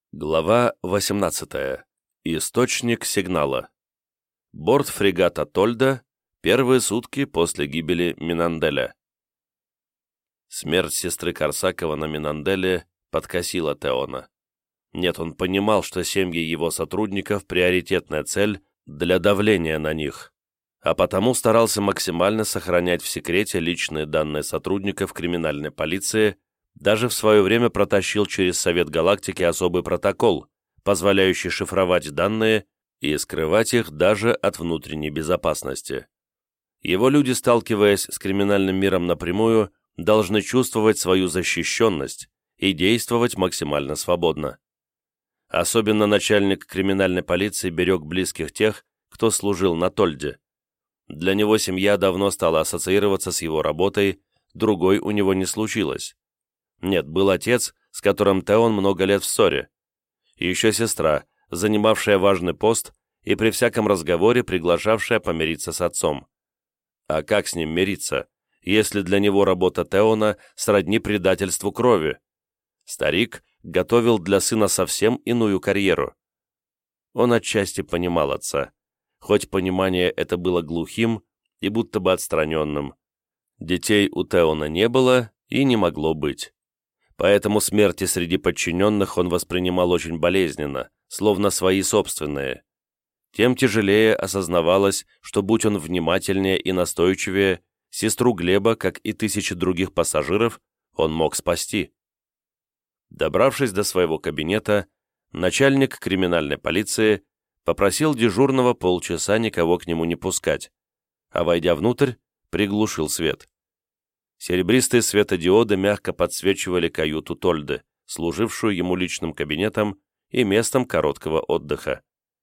Глава 18. Источник сигнала. Борт фрегата «Тольда», первые сутки после гибели Минанделя. Смерть сестры Корсакова на Минанделе подкосила Теона. Нет, он понимал, что семьи его сотрудников – приоритетная цель для давления на них, а потому старался максимально сохранять в секрете личные данные сотрудников криминальной полиции. Даже в свое время протащил через Совет Галактики особый протокол, позволяющий шифровать данные и скрывать их даже от внутренней безопасности. Его люди, сталкиваясь с криминальным миром напрямую, должны чувствовать свою защищенность и действовать максимально свободно. Особенно начальник криминальной полиции берег близких тех, кто служил на Тольде. Для него семья давно стала ассоциироваться с его работой, другой у него не случилось. Нет, был отец, с которым Теон много лет в ссоре. И еще сестра, занимавшая важный пост и при всяком разговоре приглашавшая помириться с отцом. А как с ним мириться, если для него работа Теона сродни предательству крови? Старик готовил для сына совсем иную карьеру. Он отчасти понимал отца, хоть понимание это было глухим и будто бы отстраненным. Детей у Теона не было и не могло быть. Поэтому смерти среди подчиненных он воспринимал очень болезненно, словно свои собственные. Тем тяжелее осознавалось, что будь он внимательнее и настойчивее, сестру Глеба, как и тысячи других пассажиров, он мог спасти. Добравшись до своего кабинета, начальник криминальной полиции попросил дежурного полчаса никого к нему не пускать, а, войдя внутрь, приглушил свет. Серебристые светодиоды мягко подсвечивали каюту Тольды, служившую ему личным кабинетом и местом короткого отдыха.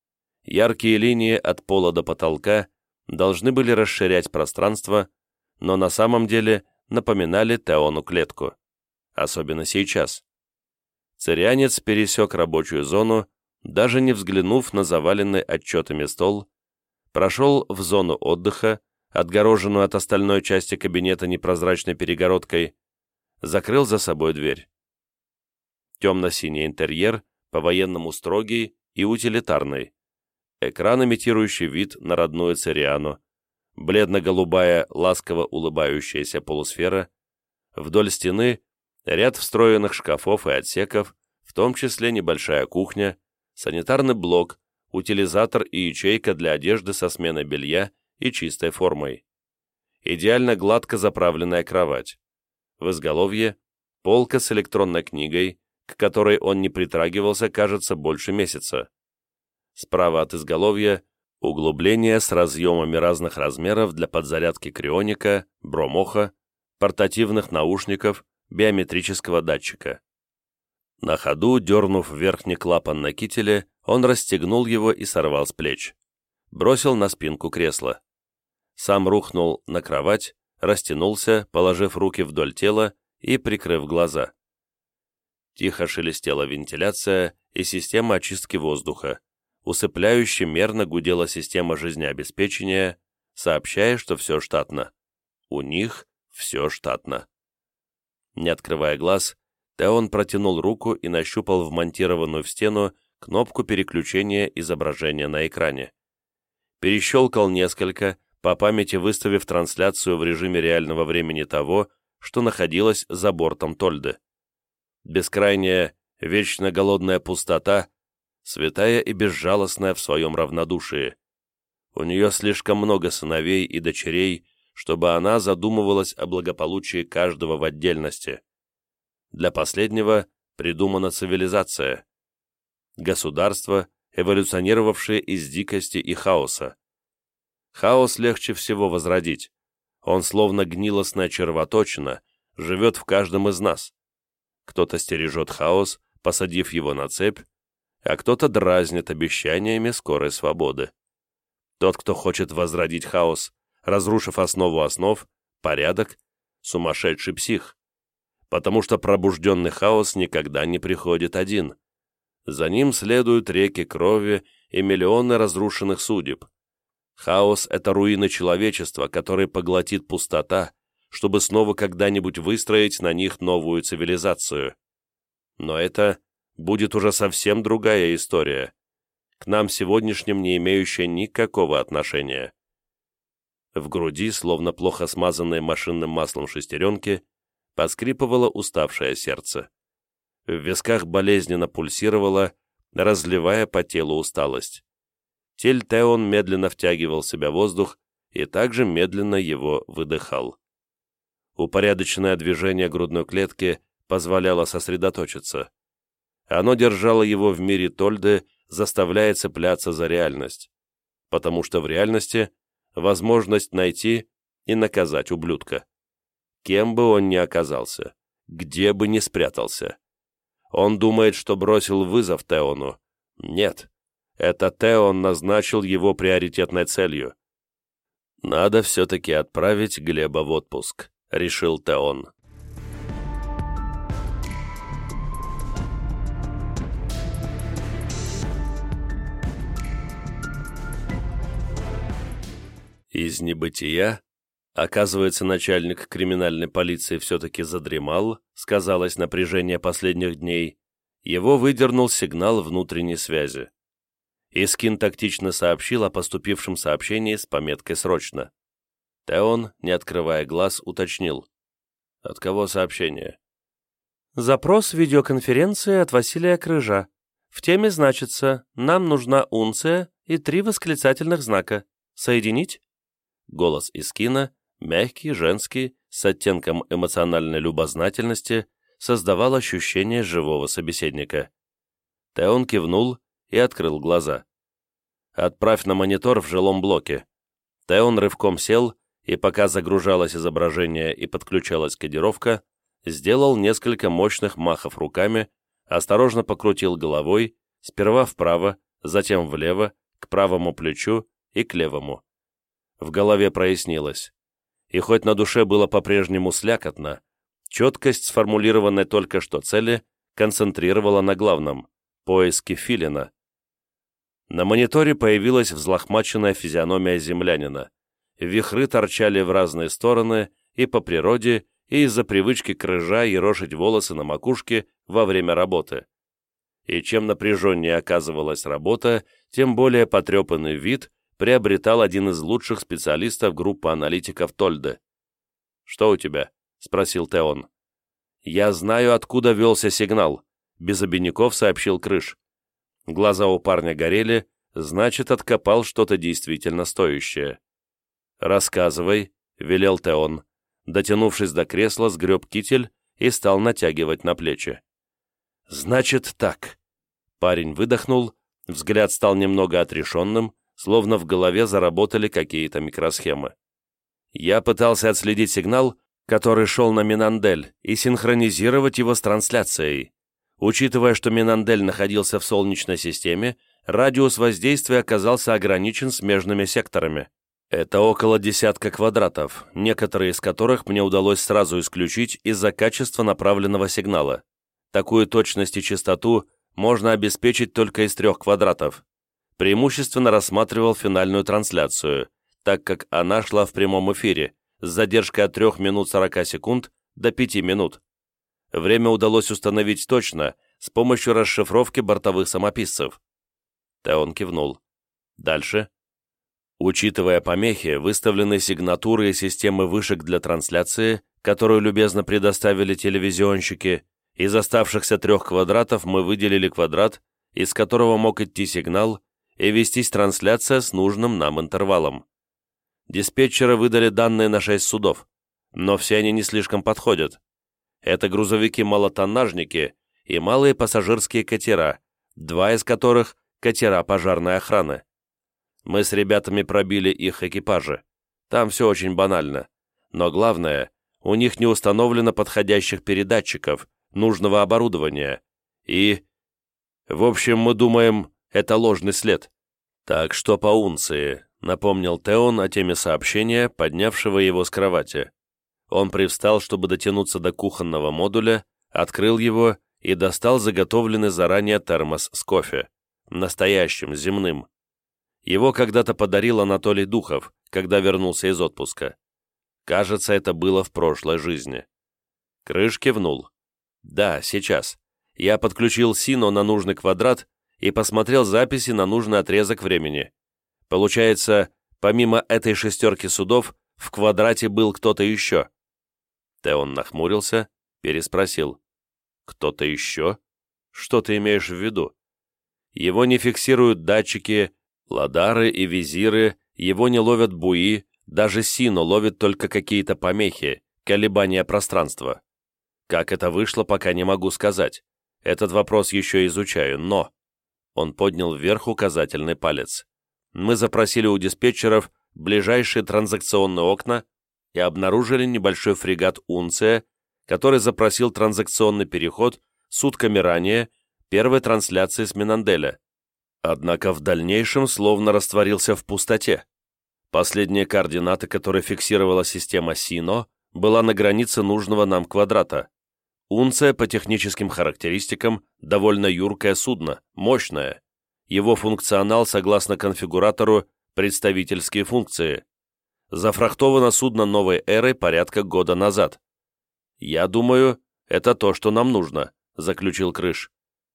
Яркие линии от пола до потолка должны были расширять пространство, но на самом деле напоминали Теону клетку. Особенно сейчас. Цирианец пересек рабочую зону, даже не взглянув на заваленный отчетами стол, прошел в зону отдыха, отгороженную от остальной части кабинета непрозрачной перегородкой, закрыл за собой дверь. Темно-синий интерьер, по-военному строгий и утилитарный. Экран, имитирующий вид на родную Цириану, бледно-голубая, ласково улыбающаяся полусфера, вдоль стены ряд встроенных шкафов и отсеков, в том числе небольшая кухня, санитарный блок, утилизатор и ячейка для одежды со сменой белья и чистой формой. Идеально гладко заправленная кровать. В изголовье полка с электронной книгой, к которой он не притрагивался, кажется, больше месяца. Справа от изголовья углубление с разъемами разных размеров для подзарядки крионика, бромоха, портативных наушников, биометрического датчика. На ходу, дернув верхний клапан на кителе, он расстегнул его и сорвал с плеч. Бросил на спинку кресла. Сам рухнул на кровать, растянулся, положив руки вдоль тела и прикрыв глаза. Тихо шелестела вентиляция и система очистки воздуха. Усыпляюще мерно гудела система жизнеобеспечения, сообщая, что все штатно. У них все штатно. Не открывая глаз, Теон протянул руку и нащупал вмонтированную в стену кнопку переключения изображения на экране. Перещелкал несколько, по памяти выставив трансляцию в режиме реального времени того, что находилось за бортом Тольды. Бескрайняя, вечно голодная пустота, святая и безжалостная в своем равнодушии. У нее слишком много сыновей и дочерей, чтобы она задумывалась о благополучии каждого в отдельности. Для последнего придумана цивилизация. Государство, эволюционировавшее из дикости и хаоса. Хаос легче всего возродить. Он словно гнилостная червоточина, живет в каждом из нас. Кто-то стережет хаос, посадив его на цепь, а кто-то дразнит обещаниями скорой свободы. Тот, кто хочет возродить хаос, разрушив основу основ, порядок, сумасшедший псих. Потому что пробужденный хаос никогда не приходит один. За ним следуют реки крови и миллионы разрушенных судеб. Хаос — это руины человечества, который поглотит пустота, чтобы снова когда-нибудь выстроить на них новую цивилизацию. Но это будет уже совсем другая история, к нам сегодняшним не имеющая никакого отношения. В груди, словно плохо смазанные машинным маслом шестеренки, поскрипывало уставшее сердце. В висках болезненно пульсировало, разливая по телу усталость. Тель Теон медленно втягивал в себя воздух и также медленно его выдыхал. Упорядоченное движение грудной клетки позволяло сосредоточиться. Оно держало его в мире Тольды, заставляя цепляться за реальность, потому что в реальности возможность найти и наказать ублюдка. Кем бы он ни оказался, где бы ни спрятался. Он думает, что бросил вызов Теону. Нет, это Теон назначил его приоритетной целью. «Надо все-таки отправить Глеба в отпуск», — решил Теон. Из небытия, оказывается, начальник криминальной полиции все-таки задремал, сказалось напряжение последних дней, его выдернул сигнал внутренней связи. Искин тактично сообщил о поступившем сообщении с пометкой «Срочно». Теон, не открывая глаз, уточнил. «От кого сообщение?» «Запрос видеоконференции от Василия Крыжа. В теме значится «Нам нужна унция» и 3 восклицательных знака. Соединить?» Голос Искина, мягкий, женский, с оттенком эмоциональной любознательности, создавал ощущение живого собеседника. Теон кивнул и открыл глаза. «Отправь на монитор в жилом блоке». Теон рывком сел, и пока загружалось изображение и подключалась кодировка, сделал несколько мощных махов руками, осторожно покрутил головой, сперва вправо, затем влево, к правому плечу и к левому. В голове прояснилось. И хоть на душе было по-прежнему слякотно, четкость сформулированной только что цели концентрировала на главном — поиске Филина. На мониторе появилась взлохмаченная физиономия землянина. Вихры торчали в разные стороны и по природе, и из-за привычки Крыжа ерошить волосы на макушке во время работы. И чем напряженнее оказывалась работа, тем более потрепанный вид приобретал один из лучших специалистов группы аналитиков Тольды. «Что у тебя?» — спросил Теон. «Я знаю, откуда велся сигнал», — без обиняков сообщил Крыж. Глаза у парня горели, значит, откопал что-то действительно стоящее. «Рассказывай», — велел Теон. Дотянувшись до кресла, сгреб китель и стал натягивать на плечи. «Значит так». Парень выдохнул, взгляд стал немного отрешенным, словно в голове заработали какие-то микросхемы. Я пытался отследить сигнал, который шел на Минандель, и синхронизировать его с трансляцией. Учитывая, что Минандель находился в Солнечной системе, радиус воздействия оказался ограничен смежными секторами. Это около 10 квадратов, некоторые из которых мне удалось сразу исключить из-за качества направленного сигнала. Такую точность и частоту можно обеспечить только из 3 квадратов. Преимущественно рассматривал финальную трансляцию, так как она шла в прямом эфире, с задержкой от 3 минут 40 секунд до 5 минут. Время удалось установить точно, с помощью расшифровки бортовых самописцев. Теон кивнул. Дальше. Учитывая помехи, выставленные сигнатуры и системы вышек для трансляции, которую любезно предоставили телевизионщики, из оставшихся 3 квадратов мы выделили квадрат, из которого мог идти сигнал, и вестись трансляция с нужным нам интервалом. Диспетчеры выдали данные на 6 судов, но все они не слишком подходят. Это грузовики-малотоннажники и малые пассажирские катера, 2 из которых — катера пожарной охраны. Мы с ребятами пробили их экипажи. Там все очень банально. Но главное, у них не установлено подходящих передатчиков, нужного оборудования. И... В общем, мы думаем, это ложный след. Так что по унции, напомнил Теон о теме сообщения, поднявшего его с кровати. Он привстал, чтобы дотянуться до кухонного модуля, открыл его и достал заготовленный заранее термос с кофе. Настоящим, земным. Его когда-то подарил Анатолий Духов, когда вернулся из отпуска. Кажется, это было в прошлой жизни. Крыж кивнул. Да, сейчас. Я подключил Сино на нужный квадрат и посмотрел записи на нужный отрезок времени. Получается, помимо этой шестерки судов, в квадрате был кто-то еще. Теон нахмурился, переспросил. «Кто-то еще? Что ты имеешь в виду?» «Его не фиксируют датчики, ладары и визиры, его не ловят буи, даже Сино ловит только какие-то помехи, колебания пространства. Как это вышло, пока не могу сказать. Этот вопрос еще изучаю, но...» Он поднял вверх указательный палец. «Мы запросили у диспетчеров ближайшие транзакционные окна и обнаружили небольшой фрегат «Унция», который запросил транзакционный переход сутками ранее первой трансляции с Минанделя. Однако в дальнейшем словно растворился в пустоте. Последние координаты, которые фиксировала система Сино, была на границе нужного нам квадрата. «Унция» по техническим характеристикам довольно юркое судно, мощное. Его функционал, согласно конфигуратору, представительские функции. Зафрахтовано судно новой эры порядка года назад. «Я думаю, это то, что нам нужно», — заключил Крыш.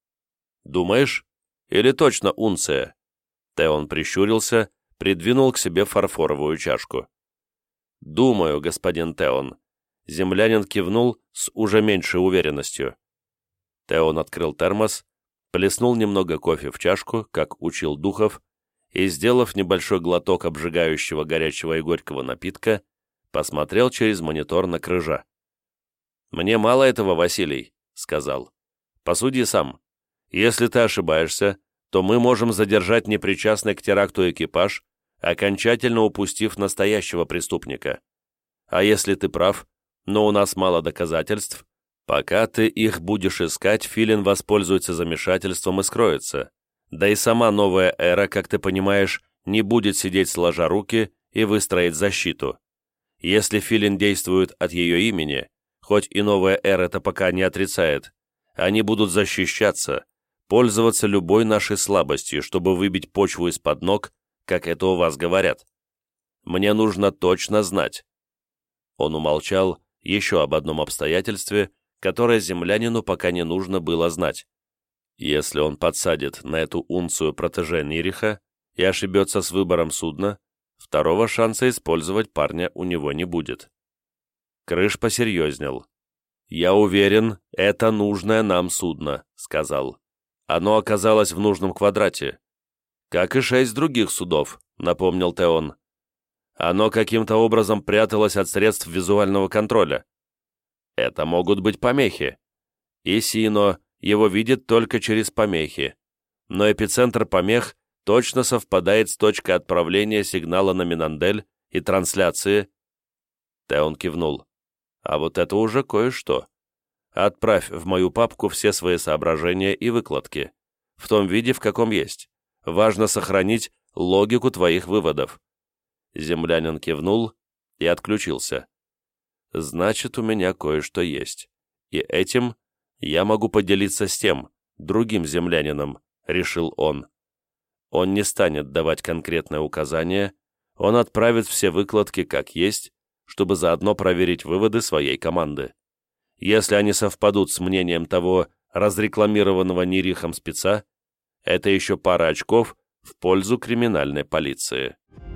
«Думаешь? Или точно «Унция»?» Теон прищурился, придвинул к себе фарфоровую чашку. «Думаю, господин Теон». Землянин кивнул с уже меньшей уверенностью. Теон открыл термос, плеснул немного кофе в чашку, как учил Духов, и, сделав небольшой глоток обжигающего горячего и горького напитка, посмотрел через монитор на Крыжа. «Мне мало этого, Василий», — сказал. «Посуди сам. Если ты ошибаешься, то мы можем задержать непричастный к теракту экипаж, окончательно упустив настоящего преступника. А если ты прав, но у нас мало доказательств, пока ты их будешь искать, Филин воспользуется замешательством и скроется. Да и сама новая эра, как ты понимаешь, не будет сидеть сложа руки и выстроить защиту. Если Филин действует от ее имени, хоть и новая эра это пока не отрицает, они будут защищаться, пользоваться любой нашей слабостью, чтобы выбить почву из-под ног, как это у вас говорят. Мне нужно точно знать». Он умолчал еще об одном обстоятельстве, которое землянину пока не нужно было знать. Если он подсадит на эту унцию протеже Нириха и ошибется с выбором судна, второго шанса использовать парня у него не будет. Крыш посерьезнел. «Я уверен, это нужное нам судно», — сказал. «Оно оказалось в нужном квадрате. Как и 6 других судов», — напомнил Теон. «Оно каким-то образом пряталось от средств визуального контроля. Это могут быть помехи. И Сино его видит только через помехи. Но эпицентр помех точно совпадает с точкой отправления сигнала на Минандель и трансляции». Теон кивнул. «А вот это уже кое-что. Отправь в мою папку все свои соображения и выкладки. В том виде, в каком есть. Важно сохранить логику твоих выводов». Землянин кивнул и отключился. «Значит, у меня кое-что есть. И этим я могу поделиться с тем, другим землянином», — решил он. Он не станет давать конкретное указание, он отправит все выкладки как есть, чтобы заодно проверить выводы своей команды. Если они совпадут с мнением того разрекламированного Нирихом спеца, это еще пара очков в пользу криминальной полиции.